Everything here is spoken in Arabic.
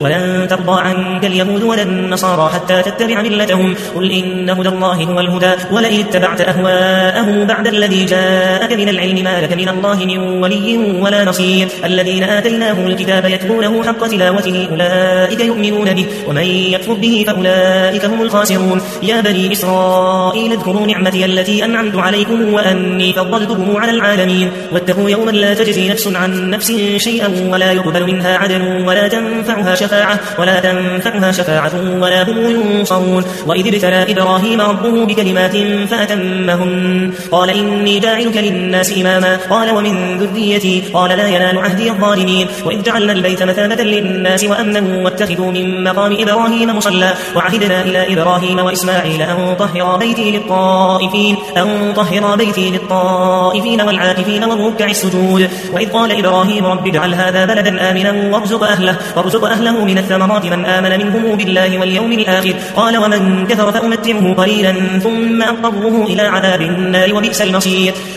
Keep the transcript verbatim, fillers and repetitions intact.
ولن ترضى عنك اليهود ولا النصارى حتى تتبع ملتهم قل إن هدى الله هو الهدى ولئن اتبعت أهواءهم بعد الذي جاءك من العلم ما لك من الله من ولي ولا نصير الذين آتيناهم الكتاب يتلونه حق تلاوته أولئك يؤمنون به ومن يكفر به فأولئك هم الخاسرون يا بني إسرائيل اذكروا نعمتي التي أنعمت عليكم وأني فضلتكم على العالمين واتقوا يوما لا تجزي نفس عن نفس شيئا ولا يقبل منها عدل ولا تنفعها شفاعة ولا تنفعها شفاعة ولا هم ينصرون وإذ ابتلى إبراهيم ربه بكلمات فأتمهن قال إني جاعلك للناس إماما قال ومن ذريتي قال لا ينال عهدي الظالمين وإذ جعلنا البيت مثابة للناس وأمنا واتخذوا من مقام إبراهيم مصلى وعهدنا إلى إبراهيم وإسماعيل أن طهر بيتي للطائفين أن طهر بيتي للطائفين والعاكفين والركع السجود وإذ قال إبراهيم رب اجعل هذا بلدا آمنا وارزق أهله وارزق أهله من الثمرات من آمن منهم بالله واليوم الآخر قال ومن كفر فأمتعه قليلا ثم أضطره إلى عذاب النار وبئس المصير